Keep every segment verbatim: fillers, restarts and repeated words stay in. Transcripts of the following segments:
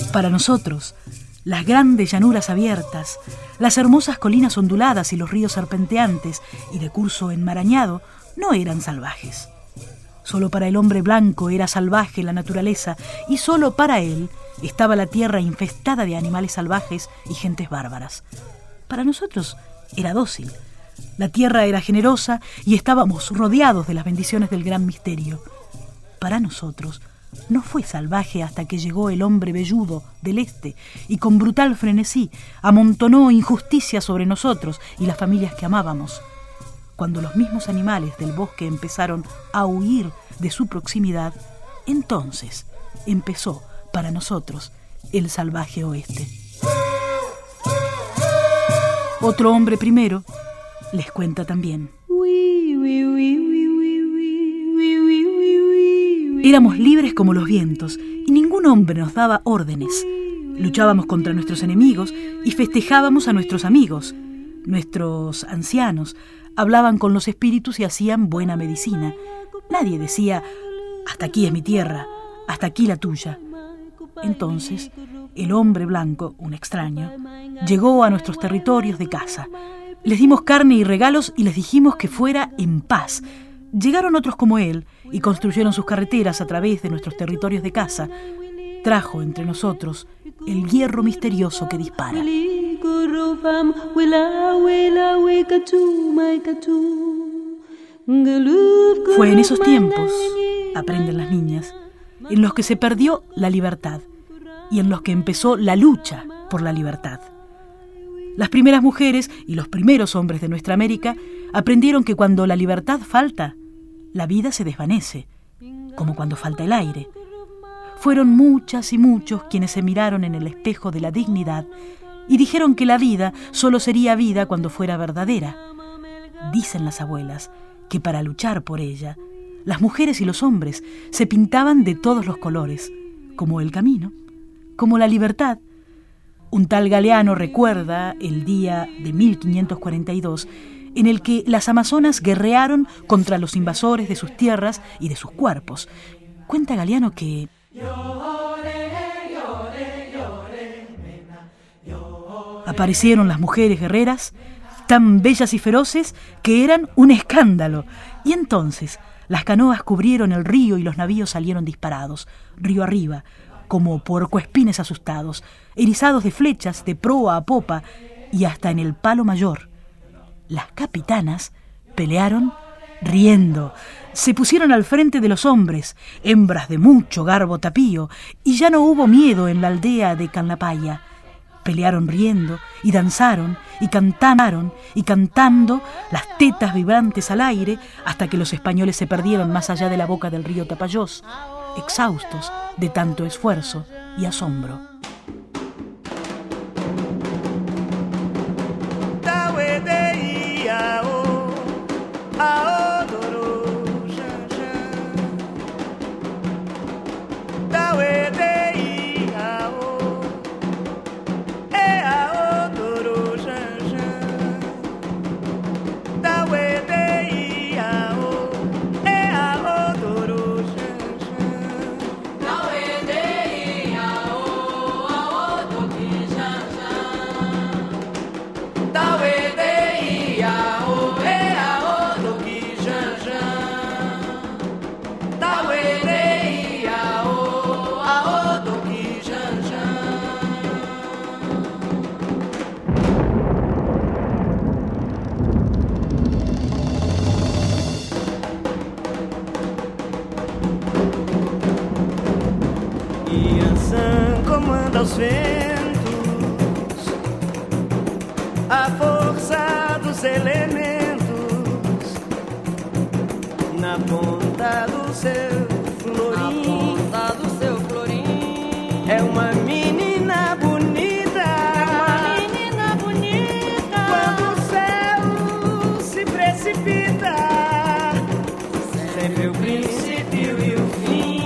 Para nosotros, las grandes llanuras abiertas, las hermosas colinas onduladas y los ríos serpenteantes y de curso enmarañado no eran salvajes. Solo para el hombre blanco era salvaje la naturaleza y solo para él estaba la tierra infestada de animales salvajes y gentes bárbaras. Para nosotros era dócil. La tierra era generosa y estábamos rodeados de las bendiciones del gran misterio. Para nosotros no fue salvaje hasta que llegó el hombre velludo del este y con brutal frenesí amontonó injusticia sobre nosotros y las familias que amábamos. Cuando los mismos animales del bosque empezaron a huir de su proximidad, entonces empezó para nosotros el salvaje oeste. Otro hombre primero les cuenta también. Éramos libres como los vientos y ningún hombre nos daba órdenes. Luchábamos contra nuestros enemigos y festejábamos a nuestros amigos. Nuestros ancianos hablaban con los espíritus y hacían buena medicina. Nadie decía, hasta aquí es mi tierra, hasta aquí la tuya. Entonces, el hombre blanco, un extraño, llegó a nuestros territorios de caza. Les dimos carne y regalos y les dijimos que fuera en paz. Llegaron otros como él y construyeron sus carreteras a través de nuestros territorios de caza. Trajo entre nosotros el hierro misterioso que dispara. Fue en esos tiempos, aprenden las niñas, en los que se perdió la libertad y en los que empezó la lucha por la libertad. Las primeras mujeres y los primeros hombres de nuestra América aprendieron que cuando la libertad falta, la vida se desvanece, como cuando falta el aire. Fueron muchas y muchos quienes se miraron en el espejo de la dignidad y dijeron que la vida solo sería vida cuando fuera verdadera. Dicen las abuelas que para luchar por ella, las mujeres y los hombres se pintaban de todos los colores, como el camino, como la libertad. Un tal Galeano recuerda el día de mil quinientos cuarenta y dos en el que las amazonas guerrearon contra los invasores de sus tierras y de sus cuerpos. Cuenta Galeano que aparecieron las mujeres guerreras, tan bellas y feroces que eran un escándalo. Y entonces las canoas cubrieron el río y los navíos salieron disparados, río arriba, como puercoespines asustados, erizados de flechas de proa a popa y hasta en el palo mayor. Las capitanas pelearon riendo, se pusieron al frente de los hombres, hembras de mucho garbo tapío, y ya no hubo miedo en la aldea de Canlapaya. Pelearon riendo y danzaron y cantaron y cantando, las tetas vibrantes al aire, hasta que los españoles se perdieron más allá de la boca del río Tapajós, exhaustos de tanto esfuerzo y asombro. Comanda os ventos, a força dos elementos, na ponta do seu florim, na ponta do seu florim, é uma menina bonita, é uma menina bonita, quando o céu se precipita, sempre o princípio e o fim.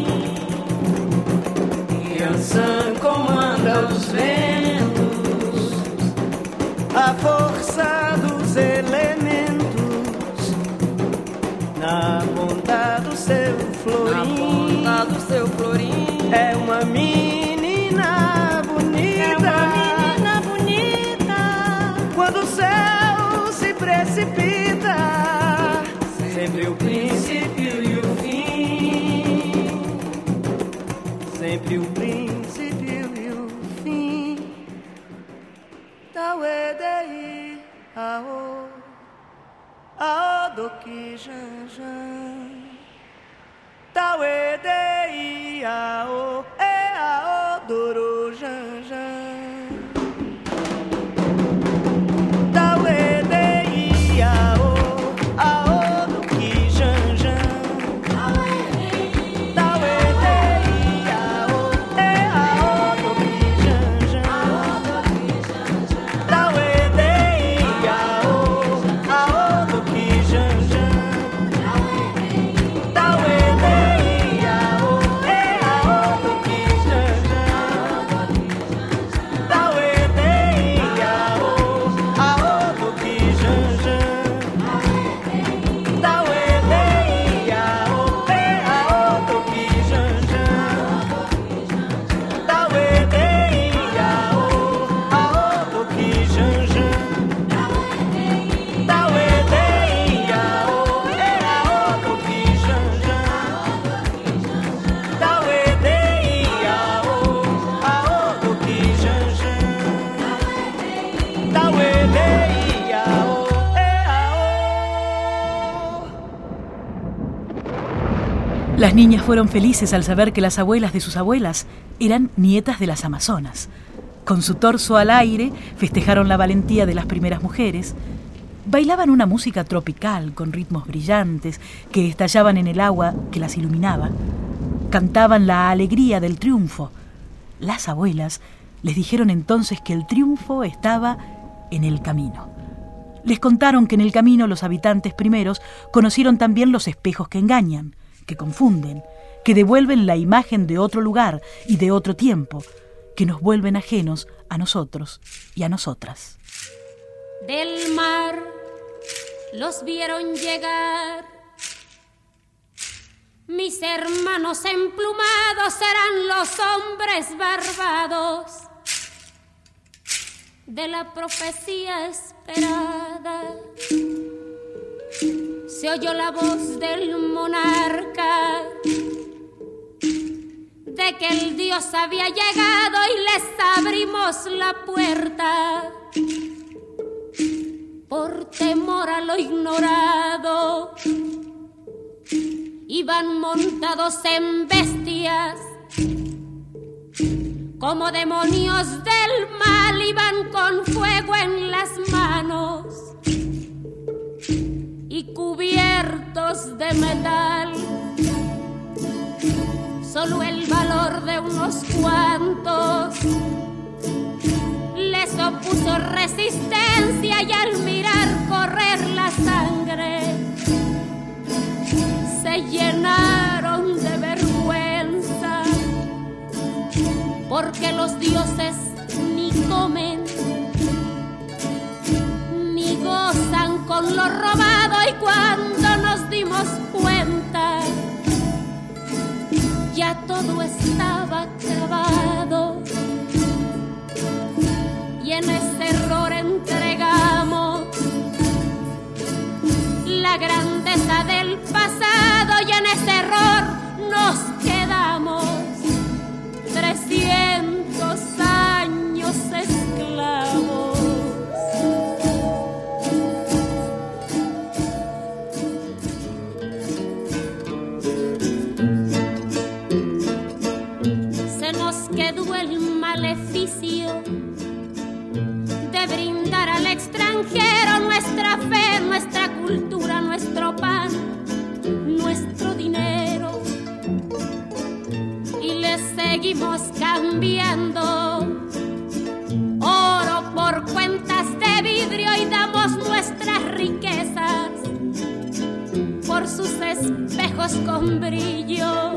Yansan comanda os ventos, a força dos elementos, na ponta do seu florim, na ponta do seu florim, é uma menina entre o princípio e o fim. Tauedei ao ao do que janjan. Tauedei ao e ao doro janjan. Tauedei ao ao do que janjan. Las niñas fueron felices al saber que las abuelas de sus abuelas eran nietas de las amazonas. Con su torso al aire festejaron la valentía de las primeras mujeres. Bailaban una música tropical con ritmos brillantes que estallaban en el agua que las iluminaba. Cantaban la alegría del triunfo. Las abuelas les dijeron entonces que el triunfo estaba en el camino. Les contaron que en el camino los habitantes primeros conocieron también los espejos que engañan, que confunden, que devuelven la imagen de otro lugar y de otro tiempo, que nos vuelven ajenos a nosotros y a nosotras. Del mar los vieron llegar, mis hermanos emplumados serán los hombres barbados de la profecía esperada. Se oyó la voz del monarca de que el Dios había llegado y les abrimos la puerta por temor a lo ignorado. Iban montados en bestias como demonios del mal, iban con fuego en las manos y cubiertos de metal. Solo el valor de unos cuantos les opuso resistencia, y al mirar correr la sangre se llenaron de vergüenza, porque los dioses ni comen ni gozan con lo robado. Y cuando nos dimos cuenta, ya todo estaba acabado, y en ese error entregamos la grandeza del pasado, y en ese error nos quedamos trescientos años esclavos. Se nos quedó el maleficio de brindar al extranjero nuestra fe, nuestra cultura, nuestro pan, nuestro dinero, y le seguimos cambiando oro por cuentas de vidrio, y damos nuestras riquezas por sus espejos con brillo.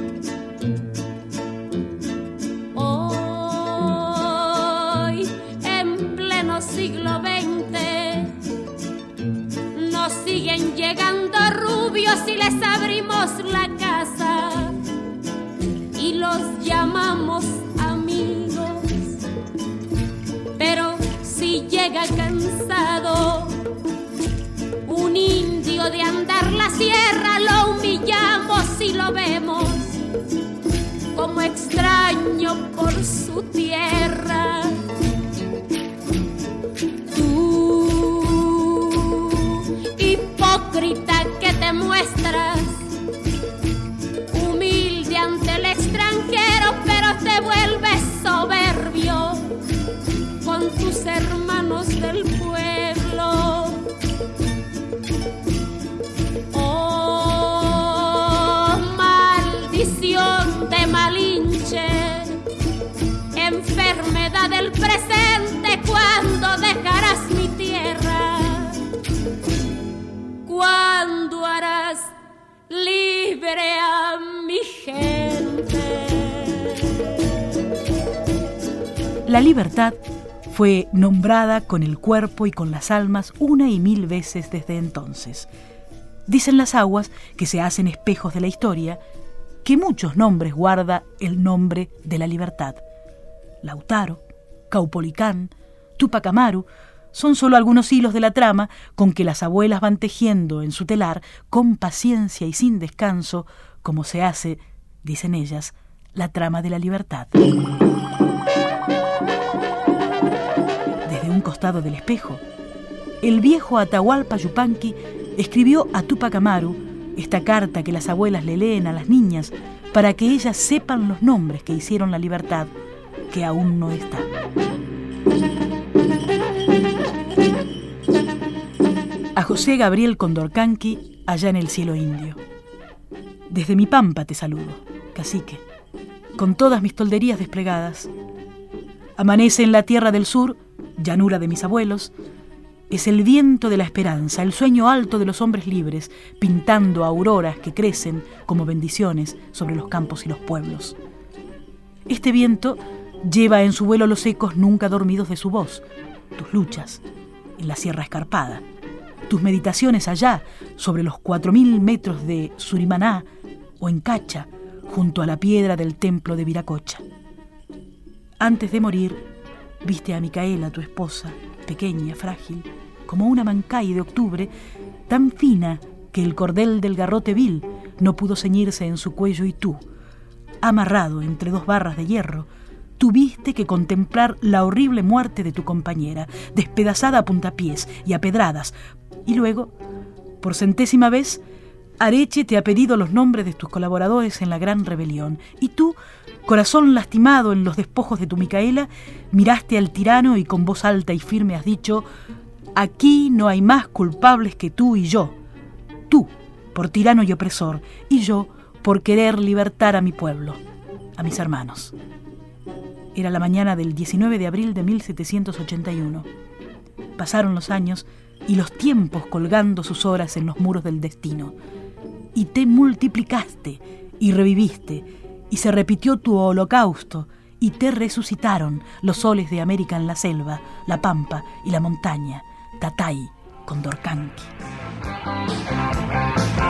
Siglo veinte nos siguen llegando rubios y les abrimos la casa y los llamamos amigos, pero si llega cansado un indio de andar la sierra, lo humillamos y lo vemos como extraño sueño por su tierra. Tú, hipócrita que te muestras humilde ante el extranjero, pero te vuelves soberbio con tus hermanos del pueblo. Oh, maldición de Malinche, enfermedad del presente, ¿cuándo dejarás mi tierra? ¿Cuándo harás libre a mi gente? La libertad fue nombrada con el cuerpo y con las almas una y mil veces desde entonces. Dicen las aguas que se hacen espejos de la historia, que muchos nombres guarda el nombre de la libertad. Lautaro, Caupolicán, Tupac Amaru son solo algunos hilos de la trama con que las abuelas van tejiendo en su telar con paciencia y sin descanso, como se hace, dicen ellas, la trama de la libertad. Desde un costado del espejo, el viejo Atahualpa Yupanqui escribió a Tupac Amaru esta carta que las abuelas le leen a las niñas para que ellas sepan los nombres que hicieron la libertad, que aún no está. A José Gabriel Condorcanqui, allá en el cielo indio. Desde mi pampa te saludo, cacique, con todas mis tolderías desplegadas. Amanece en la tierra del sur, llanura de mis abuelos. Es el viento de la esperanza, el sueño alto de los hombres libres, pintando auroras que crecen como bendiciones sobre los campos y los pueblos. Este viento lleva en su vuelo los ecos nunca dormidos de su voz, tus luchas en la sierra escarpada, tus meditaciones allá sobre los cuatro mil metros de Surimaná o en Cacha, junto a la piedra del templo de Viracocha. Antes de morir, viste a Micaela, tu esposa, pequeña, frágil, como una mancay de octubre, tan fina que el cordel del garrote vil no pudo ceñirse en su cuello, y tú, amarrado entre dos barras de hierro, tuviste que contemplar la horrible muerte de tu compañera, despedazada a puntapiés y a pedradas, y luego, por centésima vez, Areche te ha pedido los nombres de tus colaboradores en la gran rebelión, y tú, corazón lastimado en los despojos de tu Micaela, miraste al tirano y con voz alta y firme has dicho: aquí no hay más culpables que tú y yo. Tú, por tirano y opresor, y yo, por querer libertar a mi pueblo, a mis hermanos. Era la mañana del diecinueve de abril de mil setecientos ochenta y uno. Pasaron los años y los tiempos colgando sus horas en los muros del destino. Y te multiplicaste y reviviste, y se repitió tu holocausto, y te resucitaron los soles de América en la selva, la pampa y la montaña, Tatay, Condorcanqui.